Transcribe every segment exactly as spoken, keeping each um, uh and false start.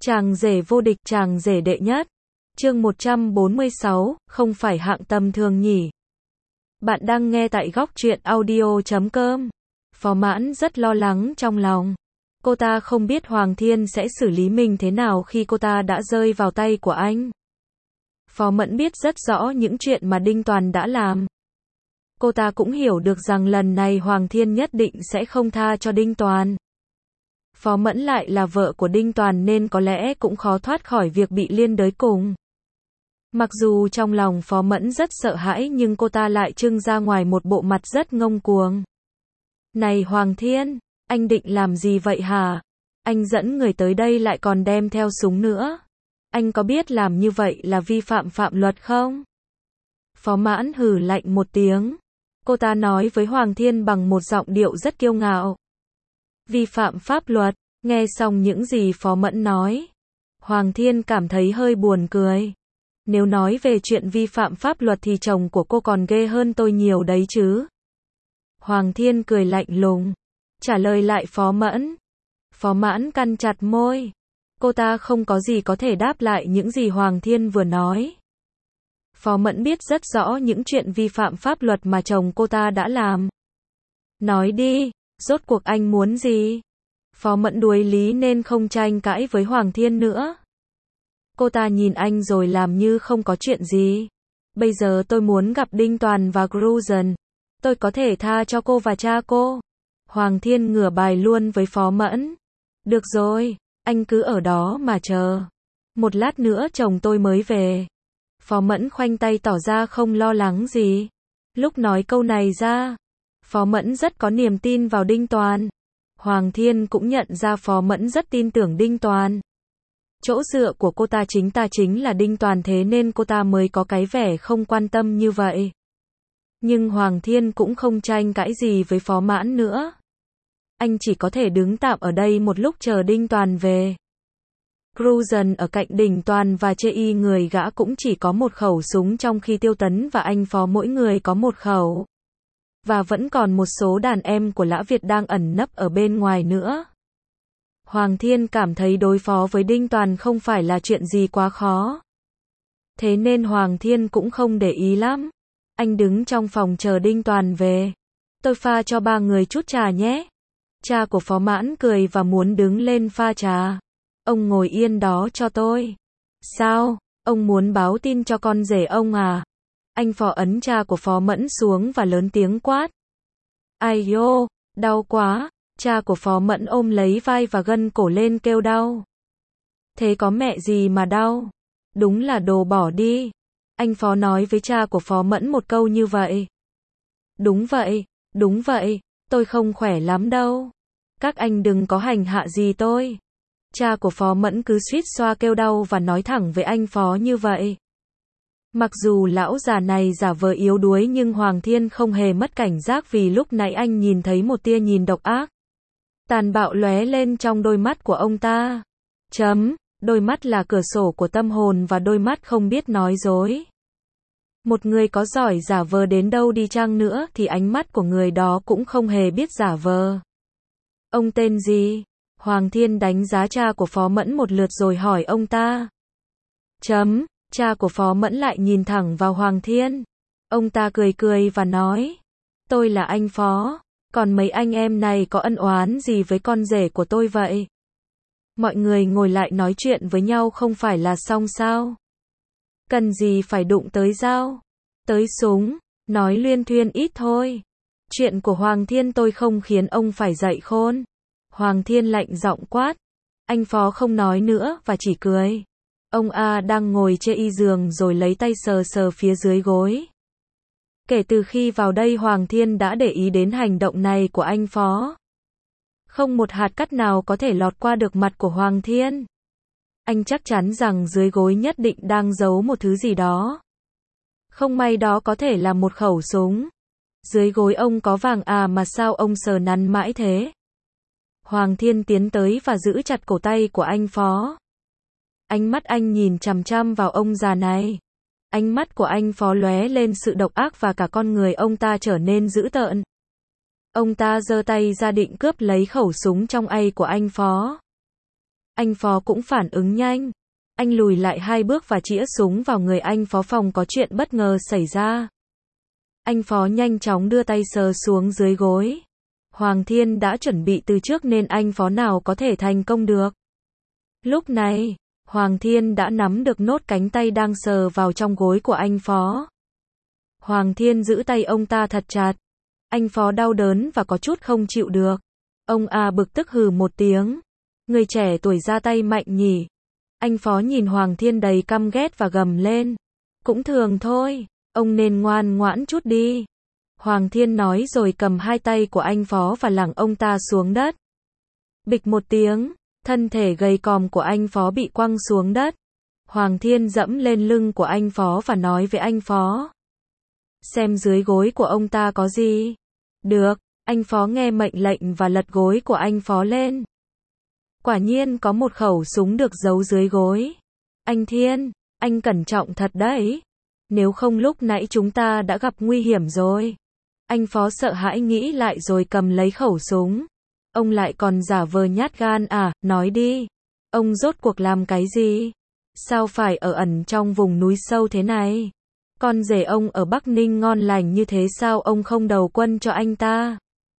Chàng rể vô địch, chàng rể đệ nhất. Chương một trăm bốn mươi sáu, không phải hạng tầm thường nhỉ. Bạn đang nghe tại góc truyện audio chấm com. Phó Mãn rất lo lắng trong lòng. Cô ta không biết Hoàng Thiên sẽ xử lý mình thế nào khi cô ta đã rơi vào tay của anh. Phó Mẫn biết rất rõ những chuyện mà Đinh Toàn đã làm. Cô ta cũng hiểu được rằng lần này Hoàng Thiên nhất định sẽ không tha cho Đinh Toàn. Phó Mẫn lại là vợ của Đinh Toàn nên có lẽ cũng khó thoát khỏi việc bị liên đới cùng. Mặc dù trong lòng Phó Mẫn rất sợ hãi nhưng cô ta lại trưng ra ngoài một bộ mặt rất ngông cuồng. Này Hoàng Thiên, anh định làm gì vậy hả? Anh dẫn người tới đây lại còn đem theo súng nữa. Anh có biết làm như vậy là vi phạm phạm luật không? Phó Mãn hừ lạnh một tiếng. Cô ta nói với Hoàng Thiên bằng một giọng điệu rất kiêu ngạo. Vi phạm pháp luật, nghe xong những gì Phó Mẫn nói. Hoàng Thiên cảm thấy hơi buồn cười. Nếu nói về chuyện vi phạm pháp luật thì chồng của cô còn ghê hơn tôi nhiều đấy chứ. Hoàng Thiên cười lạnh lùng. Trả lời lại Phó Mẫn. Phó Mãn cắn chặt môi. Cô ta không có gì có thể đáp lại những gì Hoàng Thiên vừa nói. Phó Mẫn biết rất rõ những chuyện vi phạm pháp luật mà chồng cô ta đã làm. Nói đi, rốt cuộc anh muốn gì? Phó Mẫn đuối lý nên không tranh cãi với Hoàng Thiên nữa. Cô ta nhìn anh rồi làm như không có chuyện gì. Bây giờ tôi muốn gặp Đinh Toàn và Cruzen. Tôi có thể tha cho cô và cha cô. Hoàng Thiên ngửa bài luôn với Phó Mẫn. Được rồi, anh cứ ở đó mà chờ. Một lát nữa chồng tôi mới về. Phó Mẫn khoanh tay tỏ ra không lo lắng gì. Lúc nói câu này ra, Phó Mẫn rất có niềm tin vào Đinh Toàn. Hoàng Thiên cũng nhận ra Phó Mẫn rất tin tưởng Đinh Toàn. Chỗ dựa của cô ta chính ta chính là Đinh Toàn, thế nên cô ta mới có cái vẻ không quan tâm như vậy. Nhưng Hoàng Thiên cũng không tranh cãi gì với Phó Mãn nữa. Anh chỉ có thể đứng tạm ở đây một lúc chờ Đinh Toàn về. Cruzen ở cạnh Đinh Toàn và chê y người gã cũng chỉ có một khẩu súng, trong khi Tiêu Tấn và anh Phó mỗi người có một khẩu. Và vẫn còn một số đàn em của Lã Việt đang ẩn nấp ở bên ngoài nữa. Hoàng Thiên cảm thấy đối phó với Đinh Toàn không phải là chuyện gì quá khó. Thế nên Hoàng Thiên cũng không để ý lắm. Anh đứng trong phòng chờ Đinh Toàn về. Tôi pha cho ba người chút trà nhé. Cha của Phó Mãn cười và muốn đứng lên pha trà. Ông ngồi yên đó cho tôi. Sao? Ông muốn báo tin cho con rể ông à? Anh Phó ấn cha của Phó Mẫn xuống và lớn tiếng quát. Ai dô, đau quá. Cha của Phó Mẫn ôm lấy vai và gân cổ lên kêu đau. Thế có mẹ gì mà đau? Đúng là đồ bỏ đi. Anh Phó nói với cha của Phó Mẫn một câu như vậy. Đúng vậy, đúng vậy, tôi không khỏe lắm đâu. Các anh đừng có hành hạ gì tôi. Cha của Phó Mẫn cứ suýt xoa kêu đau và nói thẳng với anh Phó như vậy. Mặc dù lão già này giả vờ yếu đuối nhưng Hoàng Thiên không hề mất cảnh giác, vì lúc nãy anh nhìn thấy một tia nhìn độc ác, tàn bạo lóe lên trong đôi mắt của ông ta. Chấm, đôi mắt là cửa sổ của tâm hồn và đôi mắt không biết nói dối. Một người có giỏi giả vờ đến đâu đi chăng nữa thì ánh mắt của người đó cũng không hề biết giả vờ. Ông tên gì? Hoàng Thiên đánh giá cha của Phó Mẫn một lượt rồi hỏi ông ta. Chấm, cha của Phó Mẫn lại nhìn thẳng vào Hoàng Thiên. Ông ta cười cười và nói. Tôi là anh Phó, còn mấy anh em này có ân oán gì với con rể của tôi vậy? Mọi người ngồi lại nói chuyện với nhau không phải là xong sao? Cần gì phải đụng tới dao, tới súng, nói luyên thuyên ít thôi. Chuyện của Hoàng Thiên tôi không khiến ông phải dạy khôn. Hoàng Thiên lạnh giọng quát. Anh Phó không nói nữa và chỉ cười. Ông A đang ngồi trên y giường rồi lấy tay sờ sờ phía dưới gối. Kể từ khi vào đây Hoàng Thiên đã để ý đến hành động này của anh Phó. Không một hạt cát nào có thể lọt qua được mặt của Hoàng Thiên. Anh chắc chắn rằng dưới gối nhất định đang giấu một thứ gì đó. Không may đó có thể là một khẩu súng. Dưới gối ông có vàng à mà sao ông sờ nắn mãi thế? Hoàng Thiên tiến tới và giữ chặt cổ tay của anh Phó. Ánh mắt anh nhìn chằm chằm vào ông già này. Ánh mắt của anh Phó lóe lên sự độc ác và cả con người ông ta trở nên dữ tợn. Ông ta giơ tay ra định cướp lấy khẩu súng trong tay của anh Phó. Anh Phó cũng phản ứng nhanh. Anh lùi lại hai bước và chĩa súng vào người anh Phó, phòng có chuyện bất ngờ xảy ra. Anh Phó nhanh chóng đưa tay sờ xuống dưới gối. Hoàng Thiên đã chuẩn bị từ trước nên anh Phó nào có thể thành công được. Lúc này, Hoàng Thiên đã nắm được nốt cánh tay đang sờ vào trong gối của anh Phó. Hoàng Thiên giữ tay ông ta thật chặt. Anh Phó đau đớn và có chút không chịu được. Ông à bực tức hừ một tiếng. Người trẻ tuổi ra tay mạnh nhỉ. Anh Phó nhìn Hoàng Thiên đầy căm ghét và gầm lên. Cũng thường thôi, ông nên ngoan ngoãn chút đi. Hoàng Thiên nói rồi cầm hai tay của anh Phó và lẳng ông ta xuống đất. Bịch một tiếng, thân thể gầy còm của anh Phó bị quăng xuống đất. Hoàng Thiên dẫm lên lưng của anh Phó và nói với anh Phó. Xem dưới gối của ông ta có gì. Được, anh Phó nghe mệnh lệnh và lật gối của anh Phó lên. Quả nhiên có một khẩu súng được giấu dưới gối. Anh Thiên, anh cẩn trọng thật đấy. Nếu không lúc nãy chúng ta đã gặp nguy hiểm rồi. Anh Phó sợ hãi nghĩ lại rồi cầm lấy khẩu súng. Ông lại còn giả vờ nhát gan à, nói đi. Ông rốt cuộc làm cái gì? Sao phải ở ẩn trong vùng núi sâu thế này? Con rể ông ở Bắc Ninh ngon lành như thế sao ông không đầu quân cho anh ta?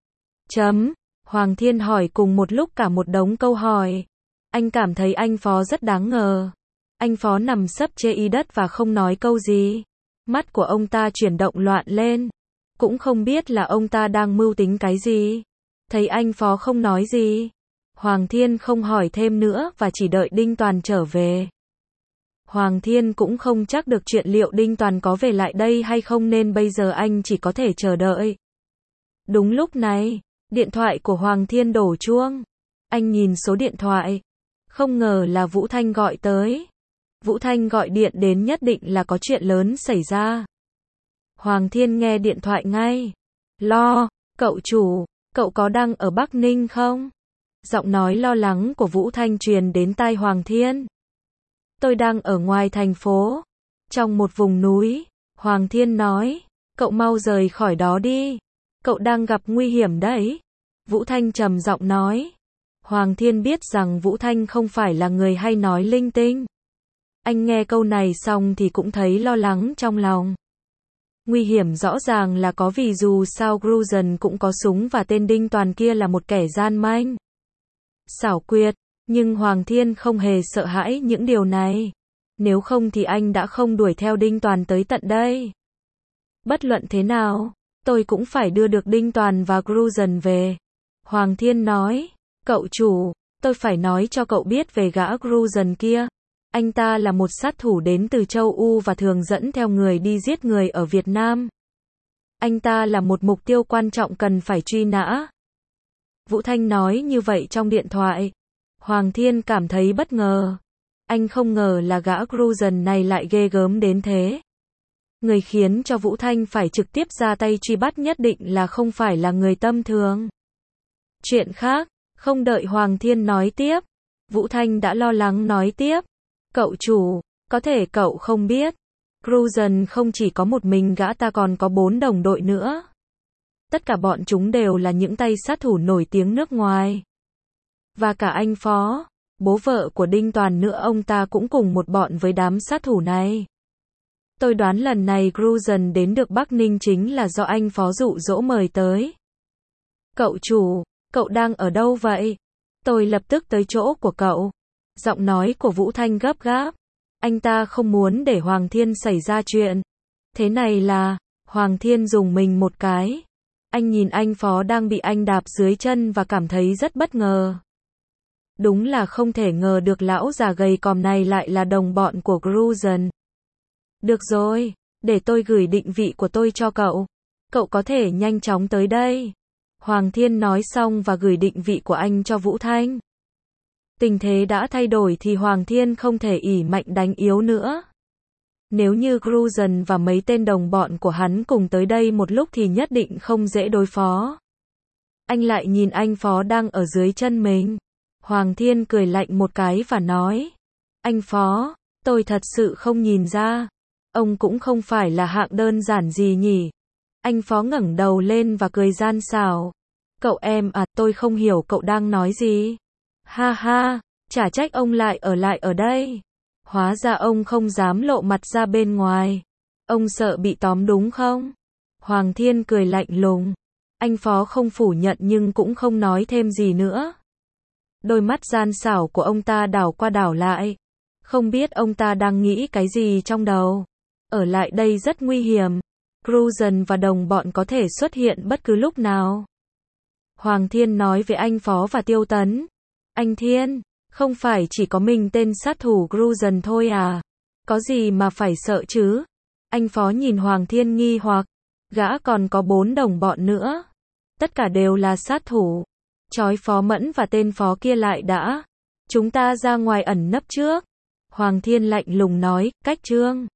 Chấm. Hoàng Thiên hỏi cùng một lúc cả một đống câu hỏi. Anh cảm thấy anh Phó rất đáng ngờ. Anh Phó nằm sấp trên y đất và không nói câu gì. Mắt của ông ta chuyển động loạn lên. Cũng không biết là ông ta đang mưu tính cái gì. Thấy anh Phó không nói gì. Hoàng Thiên không hỏi thêm nữa và chỉ đợi Đinh Toàn trở về. Hoàng Thiên cũng không chắc được chuyện liệu Đinh Toàn có về lại đây hay không nên bây giờ anh chỉ có thể chờ đợi. Đúng lúc này, điện thoại của Hoàng Thiên đổ chuông. Anh nhìn số điện thoại. Không ngờ là Vũ Thanh gọi tới. Vũ Thanh gọi điện đến nhất định là có chuyện lớn xảy ra. Hoàng Thiên nghe điện thoại ngay. Lo, cậu chủ, cậu có đang ở Bắc Ninh không? Giọng nói lo lắng của Vũ Thanh truyền đến tai Hoàng Thiên. Tôi đang ở ngoài thành phố, trong một vùng núi. Hoàng Thiên nói, cậu mau rời khỏi đó đi. Cậu đang gặp nguy hiểm đấy. Vũ Thanh trầm giọng nói. Hoàng Thiên biết rằng Vũ Thanh không phải là người hay nói linh tinh. Anh nghe câu này xong thì cũng thấy lo lắng trong lòng. Nguy hiểm rõ ràng là có vì dù sao Gruzon cũng có súng và tên Đinh Toàn kia là một kẻ gian manh. Xảo quyệt, nhưng Hoàng Thiên không hề sợ hãi những điều này. Nếu không thì anh đã không đuổi theo Đinh Toàn tới tận đây. Bất luận thế nào, tôi cũng phải đưa được Đinh Toàn và Gruzon về. Hoàng Thiên nói, cậu chủ, tôi phải nói cho cậu biết về gã Gruzon kia. Anh ta là một sát thủ đến từ châu Âu và thường dẫn theo người đi giết người ở Việt Nam. Anh ta là một mục tiêu quan trọng cần phải truy nã. Vũ Thanh nói như vậy trong điện thoại. Hoàng Thiên cảm thấy bất ngờ. Anh không ngờ là gã Gruzon này lại ghê gớm đến thế. Người khiến cho Vũ Thanh phải trực tiếp ra tay truy bắt nhất định là không phải là người tầm thường. Chuyện khác, không đợi Hoàng Thiên nói tiếp. Vũ Thanh đã lo lắng nói tiếp. Cậu chủ, có thể cậu không biết. Gruzon không chỉ có một mình gã ta còn có bốn đồng đội nữa. Tất cả bọn chúng đều là những tay sát thủ nổi tiếng nước ngoài. Và cả anh Phó, bố vợ của Đinh Toàn nữa ông ta cũng cùng một bọn với đám sát thủ này. Tôi đoán lần này Gruzon đến được Bắc Ninh chính là do anh Phó dụ dỗ mời tới. Cậu chủ, cậu đang ở đâu vậy? Tôi lập tức tới chỗ của cậu. Giọng nói của Vũ Thanh gấp gáp. Anh ta không muốn để Hoàng Thiên xảy ra chuyện. Thế này là, Hoàng Thiên dùng mình một cái. Anh nhìn anh Phó đang bị anh đạp dưới chân và cảm thấy rất bất ngờ. Đúng là không thể ngờ được lão già gầy còm này lại là đồng bọn của Gruzon. Được rồi, để tôi gửi định vị của tôi cho cậu. Cậu có thể nhanh chóng tới đây. Hoàng Thiên nói xong và gửi định vị của anh cho Vũ Thanh. Tình thế đã thay đổi thì Hoàng Thiên không thể ỷ mạnh đánh yếu nữa. Nếu như Gruzon và mấy tên đồng bọn của hắn cùng tới đây một lúc thì nhất định không dễ đối phó. Anh lại nhìn anh Phó đang ở dưới chân mình. Hoàng Thiên cười lạnh một cái và nói. Anh Phó, tôi thật sự không nhìn ra. Ông cũng không phải là hạng đơn giản gì nhỉ. Anh Phó ngẩng đầu lên và cười gian xảo. Cậu em à, tôi không hiểu cậu đang nói gì. Ha ha, Chả trách ông lại ở lại ở đây. Hóa ra ông không dám lộ mặt ra bên ngoài. Ông sợ bị tóm đúng không? Hoàng Thiên cười lạnh lùng. Anh Phó không phủ nhận nhưng cũng không nói thêm gì nữa. Đôi mắt gian xảo của ông ta đảo qua đảo lại. Không biết ông ta đang nghĩ cái gì trong đầu. Ở lại đây rất nguy hiểm. Cruzen và đồng bọn có thể xuất hiện bất cứ lúc nào. Hoàng Thiên nói với anh Phó và Tiêu Tấn. Anh Thiên, không phải chỉ có mình tên sát thủ Cruzen thôi à? Có gì mà phải sợ chứ? Anh Phó nhìn Hoàng Thiên nghi hoặc. Gã còn có bốn đồng bọn nữa. Tất cả đều là sát thủ. Trói Phó Mẫn và tên Phó kia lại đã. Chúng ta ra ngoài ẩn nấp trước. Hoàng Thiên lạnh lùng nói, cách trương.